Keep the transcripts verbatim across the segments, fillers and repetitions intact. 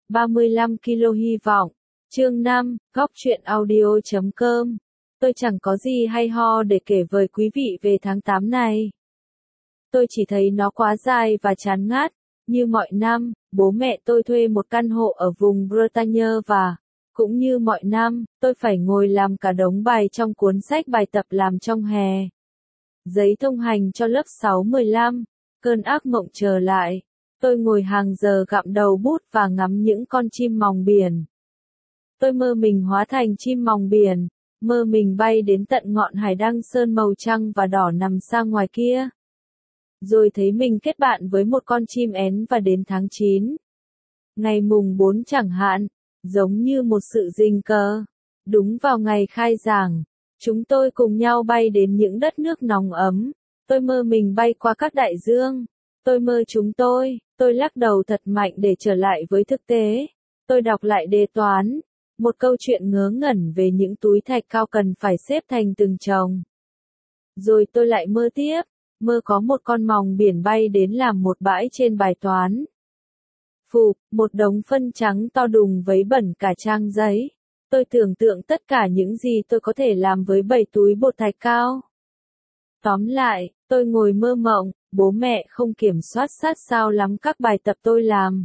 ba mươi lăm ki lô hy vọng. Chương năm, góc truyện audio chấm com. Tôi chẳng có gì hay ho để kể với quý vị về tháng tám này. Tôi chỉ thấy nó quá dài và chán ngắt. Như mọi năm, bố mẹ tôi thuê một căn hộ ở vùng Bretagne và, cũng như mọi năm, tôi phải ngồi làm cả đống bài trong cuốn sách bài tập làm trong hè. Giấy thông hành cho lớp sáu mười lăm, cơn ác mộng trở lại. Tôi ngồi hàng giờ gặm đầu bút và ngắm những con chim mòng biển. Tôi mơ mình hóa thành chim mòng biển, mơ mình bay đến tận ngọn hải đăng sơn màu trắng và đỏ nằm xa ngoài kia. Rồi thấy mình kết bạn với một con chim én và đến tháng chín. Ngày mùng bốn chẳng hạn, giống như một sự tình cờ. Đúng vào ngày khai giảng, chúng tôi cùng nhau bay đến những đất nước nóng ấm. Tôi mơ mình bay qua các đại dương. Tôi mơ chúng tôi, tôi lắc đầu thật mạnh để trở lại với thực tế. Tôi đọc lại đề toán, một câu chuyện ngớ ngẩn về những túi thạch cao cần phải xếp thành từng chồng. Rồi tôi lại mơ tiếp, mơ có một con mòng biển bay đến làm một bãi trên bài toán. Phụp, một đống phân trắng to đùng vấy bẩn cả trang giấy. Tôi tưởng tượng tất cả những gì tôi có thể làm với bảy túi bột thạch cao. Tóm lại, tôi ngồi mơ mộng, bố mẹ không kiểm soát sát sao lắm các bài tập tôi làm.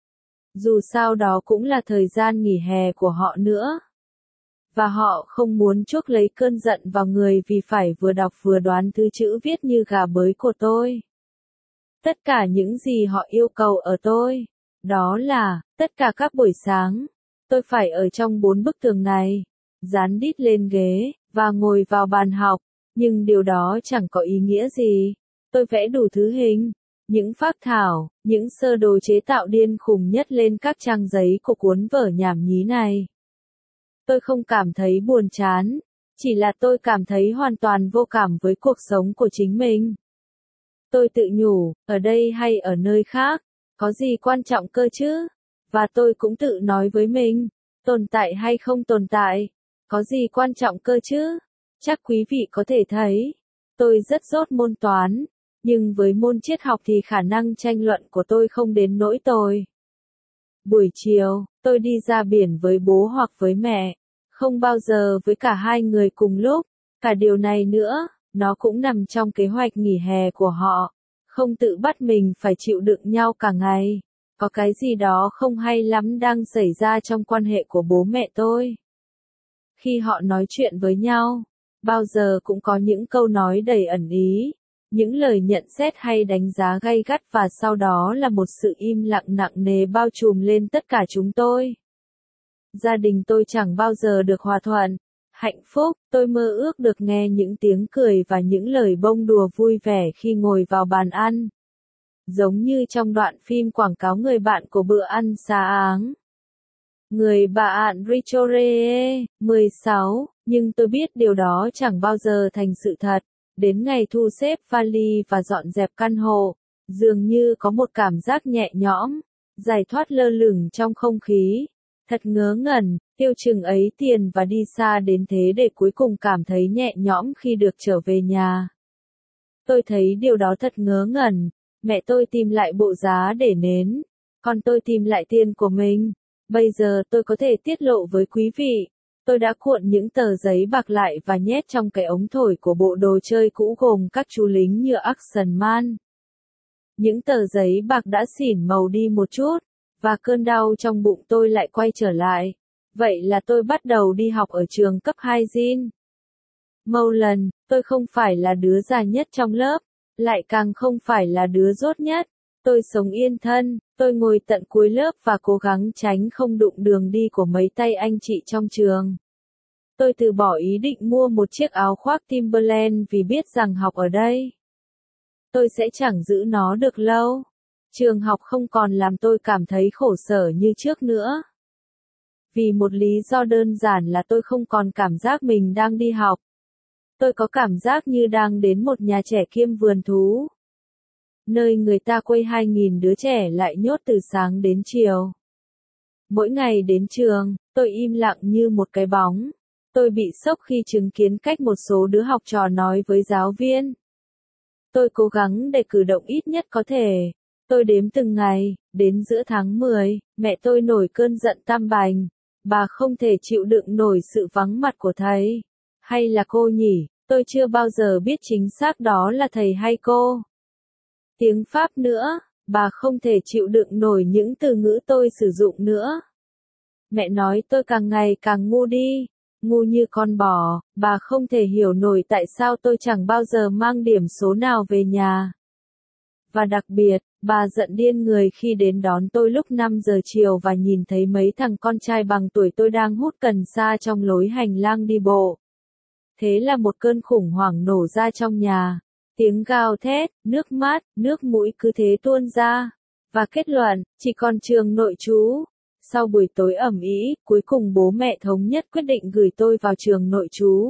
Dù sao đó cũng là thời gian nghỉ hè của họ nữa. Và họ không muốn chuốc lấy cơn giận vào người vì phải vừa đọc vừa đoán thứ chữ viết như gà bới của tôi. Tất cả những gì họ yêu cầu ở tôi, đó là, tất cả các buổi sáng, tôi phải ở trong bốn bức tường này, dán đít lên ghế, và ngồi vào bàn học, nhưng điều đó chẳng có ý nghĩa gì. Tôi vẽ đủ thứ hình, những phác thảo, những sơ đồ chế tạo điên khùng nhất lên các trang giấy của cuốn vở nhảm nhí này. Tôi không cảm thấy buồn chán, chỉ là tôi cảm thấy hoàn toàn vô cảm với cuộc sống của chính mình. Tôi tự nhủ, ở đây hay ở nơi khác, có gì quan trọng cơ chứ? Và tôi cũng tự nói với mình, tồn tại hay không tồn tại, có gì quan trọng cơ chứ? Chắc quý vị có thể thấy, tôi rất dốt môn toán, nhưng với môn triết học thì khả năng tranh luận của tôi không đến nỗi tồi. Buổi chiều, tôi đi ra biển với bố hoặc với mẹ, không bao giờ với cả hai người cùng lúc. Cả điều này nữa, nó cũng nằm trong kế hoạch nghỉ hè của họ, không tự bắt mình phải chịu đựng nhau cả ngày. Có cái gì đó không hay lắm đang xảy ra trong quan hệ của bố mẹ tôi. Khi họ nói chuyện với nhau, bao giờ cũng có những câu nói đầy ẩn ý, những lời nhận xét hay đánh giá gay gắt và sau đó là một sự im lặng nặng nề bao trùm lên tất cả chúng tôi. Gia đình tôi chẳng bao giờ được hòa thuận, hạnh phúc, tôi mơ ước được nghe những tiếng cười và những lời bông đùa vui vẻ khi ngồi vào bàn ăn. Giống như trong đoạn phim quảng cáo người bạn của bữa ăn sáng. Người bạn Richore, mười sáu, nhưng tôi biết điều đó chẳng bao giờ thành sự thật. Đến ngày thu xếp vali và dọn dẹp căn hộ, dường như có một cảm giác nhẹ nhõm, giải thoát lơ lửng trong không khí. Thật ngớ ngẩn, tiêu chừng ấy tiền và đi xa đến thế để cuối cùng cảm thấy nhẹ nhõm khi được trở về nhà. Tôi thấy điều đó thật ngớ ngẩn. Mẹ tôi tìm lại bộ giá để nến, còn tôi tìm lại tiền của mình. Bây giờ tôi có thể tiết lộ với quý vị, tôi đã cuộn những tờ giấy bạc lại và nhét trong cái ống thổi của bộ đồ chơi cũ gồm các chú lính như Action Man. Những tờ giấy bạc đã xỉn màu đi một chút, và cơn đau trong bụng tôi lại quay trở lại. Vậy là tôi bắt đầu đi học ở trường cấp hai Jean. Mowlen, tôi không phải là đứa già nhất trong lớp, lại càng không phải là đứa dốt nhất. Tôi sống yên thân, tôi ngồi tận cuối lớp và cố gắng tránh không đụng đường đi của mấy tay anh chị trong trường. Tôi từ bỏ ý định mua một chiếc áo khoác Timberland vì biết rằng học ở đây, tôi sẽ chẳng giữ nó được lâu. Trường học không còn làm tôi cảm thấy khổ sở như trước nữa. Vì một lý do đơn giản là tôi không còn cảm giác mình đang đi học. Tôi có cảm giác như đang đến một nhà trẻ kiêm vườn thú, nơi người ta quây hai nghìn đứa trẻ lại nhốt từ sáng đến chiều. Mỗi ngày đến trường, tôi im lặng như một cái bóng. Tôi bị sốc khi chứng kiến cách một số đứa học trò nói với giáo viên. Tôi cố gắng để cử động ít nhất có thể, Tôi đếm từng ngày, đến giữa tháng mười, mẹ tôi nổi cơn giận tam bành. Bà không thể chịu đựng nổi sự vắng mặt của thầy. Hay là cô nhỉ? Tôi chưa bao giờ biết chính xác đó là thầy hay cô. Tiếng Pháp nữa, bà không thể chịu đựng nổi những từ ngữ tôi sử dụng nữa. Mẹ nói tôi càng ngày càng ngu đi, ngu như con bò, bà không thể hiểu nổi tại sao tôi chẳng bao giờ mang điểm số nào về nhà. Và đặc biệt, bà giận điên người khi đến đón tôi lúc năm giờ chiều và nhìn thấy mấy thằng con trai bằng tuổi tôi đang hút cần sa trong lối hành lang đi bộ. Thế là một cơn khủng hoảng nổ ra trong nhà. Tiếng gào thét, nước mắt, nước mũi cứ thế tuôn ra. Và kết luận, chỉ còn trường nội trú. Sau buổi tối ầm ĩ, cuối cùng bố mẹ thống nhất quyết định gửi tôi vào trường nội trú.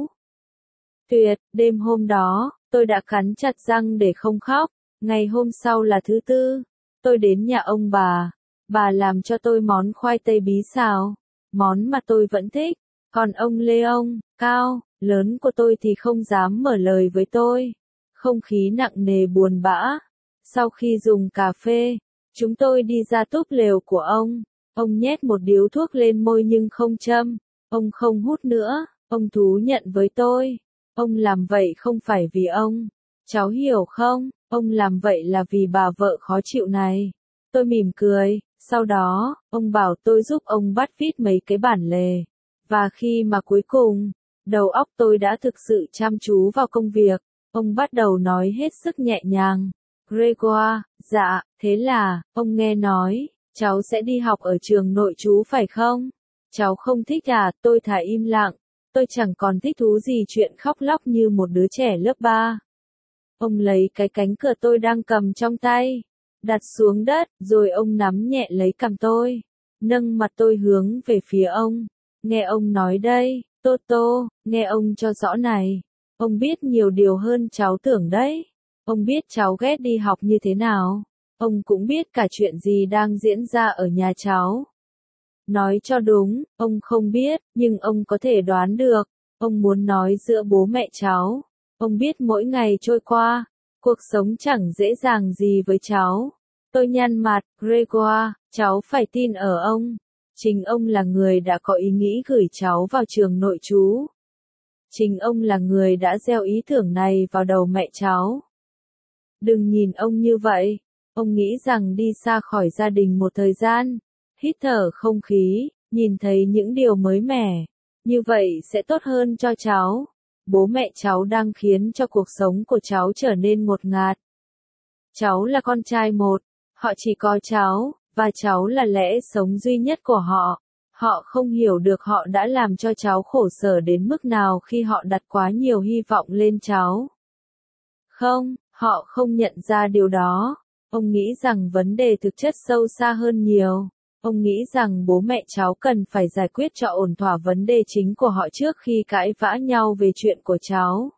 Tuyệt, đêm hôm đó, tôi đã cắn chặt răng để không khóc. Ngày hôm sau là thứ tư, tôi đến nhà ông bà. Bà làm cho tôi món khoai tây bí xào, món mà tôi vẫn thích. Còn ông Leon, cao, lớn của tôi thì không dám mở lời với tôi. Không khí nặng nề buồn bã. Sau khi dùng cà phê, chúng tôi đi ra túp lều của ông. Ông nhét một điếu thuốc lên môi nhưng không châm. Ông không hút nữa. Ông thú nhận với tôi. Ông làm vậy không phải vì ông. Cháu hiểu không? Ông làm vậy là vì bà vợ khó chịu này. Tôi mỉm cười. Sau đó, ông bảo tôi giúp ông bắt viết mấy cái bản lề. Và khi mà cuối cùng, đầu óc tôi đã thực sự chăm chú vào công việc, ông bắt đầu nói hết sức nhẹ nhàng. Grégoire, dạ, thế là, ông nghe nói, cháu sẽ đi học ở trường nội trú phải không? Cháu không thích à? Tôi thả im lặng. Tôi chẳng còn thích thú gì chuyện khóc lóc như một đứa trẻ lớp ba. Ông lấy cái cánh cửa tôi đang cầm trong tay, đặt xuống đất, rồi ông nắm nhẹ lấy cằm tôi, nâng mặt tôi hướng về phía ông. Nghe ông nói đây, Toto, nghe ông cho rõ này. Ông biết nhiều điều hơn cháu tưởng đấy. Ông biết cháu ghét đi học như thế nào. Ông cũng biết cả chuyện gì đang diễn ra ở nhà cháu. Nói cho đúng, ông không biết, nhưng ông có thể đoán được. Ông muốn nói giữa bố mẹ cháu. Ông biết mỗi ngày trôi qua, cuộc sống chẳng dễ dàng gì với cháu. Tôi nhăn mặt, Grégoire, cháu phải tin ở ông. Chính ông là người đã có ý nghĩ gửi cháu vào trường nội trú. Chính ông là người đã gieo ý tưởng này vào đầu mẹ cháu. Đừng nhìn ông như vậy. Ông nghĩ rằng đi xa khỏi gia đình một thời gian, hít thở không khí, nhìn thấy những điều mới mẻ, như vậy sẽ tốt hơn cho cháu. Bố mẹ cháu đang khiến cho cuộc sống của cháu trở nên ngột ngạt. Cháu là con trai một, họ chỉ có cháu, và cháu là lẽ sống duy nhất của họ. Họ không hiểu được họ đã làm cho cháu khổ sở đến mức nào khi họ đặt quá nhiều hy vọng lên cháu. Không, họ không nhận ra điều đó. Ông nghĩ rằng vấn đề thực chất sâu xa hơn nhiều. Ông nghĩ rằng bố mẹ cháu cần phải giải quyết cho ổn thỏa vấn đề chính của họ trước khi cãi vã nhau về chuyện của cháu.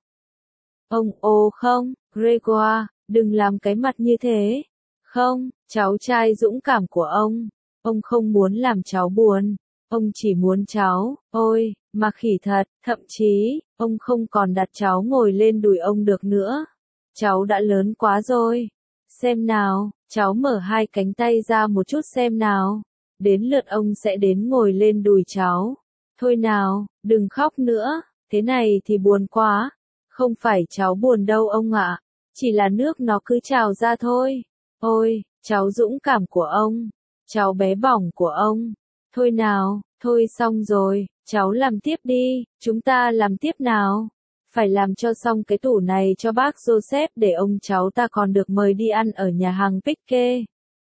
Ông, ồ không, Grégoire, đừng làm cái mặt như thế. Không, cháu trai dũng cảm của ông. Ông không muốn làm cháu buồn. Ông chỉ muốn cháu, ôi, mà khỉ thật, thậm chí, ông không còn đặt cháu ngồi lên đùi ông được nữa. Cháu đã lớn quá rồi. Xem nào, cháu mở hai cánh tay ra một chút xem nào. Đến lượt ông sẽ đến ngồi lên đùi cháu. Thôi nào, đừng khóc nữa, thế này thì buồn quá. Không phải cháu buồn đâu ông ạ, chỉ là nước nó cứ trào ra thôi. Ôi, cháu dũng cảm của ông, cháu bé bỏng của ông. Thôi nào, thôi xong rồi, cháu làm tiếp đi, chúng ta làm tiếp nào. Phải làm cho xong cái tủ này cho bác Joseph để ông cháu ta còn được mời đi ăn ở nhà hàng Pique.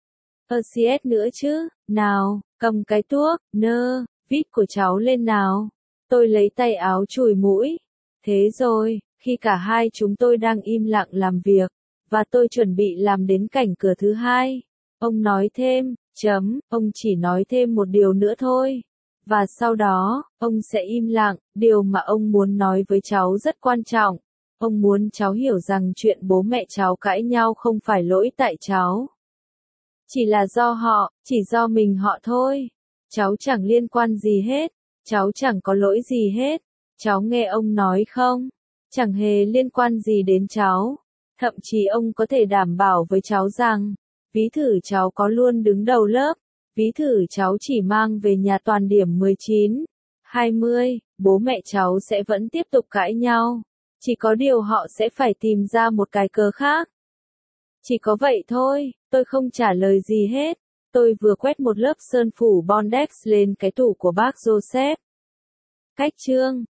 Ơ xê ét nữa chứ, nào, cầm cái tuốc, nơ, vít của cháu lên nào. Tôi lấy tay áo chùi mũi. Thế rồi, khi cả hai chúng tôi đang im lặng làm việc, và tôi chuẩn bị làm đến cảnh cửa thứ hai, ông nói thêm, chấm, ông chỉ nói thêm một điều nữa thôi. Và sau đó, ông sẽ im lặng, điều mà ông muốn nói với cháu rất quan trọng. Ông muốn cháu hiểu rằng chuyện bố mẹ cháu cãi nhau không phải lỗi tại cháu. Chỉ là do họ, chỉ do mình họ thôi. Cháu chẳng liên quan gì hết. Cháu chẳng có lỗi gì hết. Cháu nghe ông nói không? Chẳng hề liên quan gì đến cháu. Thậm chí ông có thể đảm bảo với cháu rằng, Ví thử cháu có luôn đứng đầu lớp. Ví thử cháu chỉ mang về nhà toàn điểm mười chín, hai mươi, bố mẹ cháu sẽ vẫn tiếp tục cãi nhau. Chỉ có điều họ sẽ phải tìm ra một cái cớ khác. Chỉ có vậy thôi, tôi không trả lời gì hết. Tôi vừa quét một lớp sơn phủ Bondex lên cái tủ của bác Joseph. Cách chương